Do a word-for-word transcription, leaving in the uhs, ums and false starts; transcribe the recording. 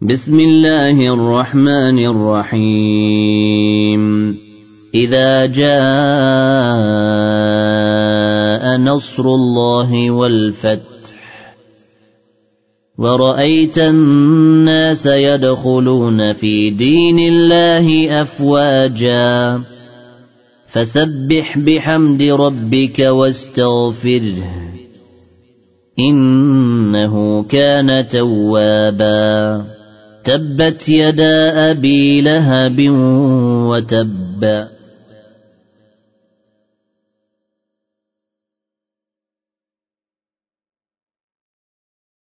بسم الله الرحمن الرحيم إذا جاء نصر الله والفتح ورأيت الناس يدخلون في دين الله أفواجا فسبح بحمد ربك واستغفره إنه كان توابا تبت يدا أبي لهب وتب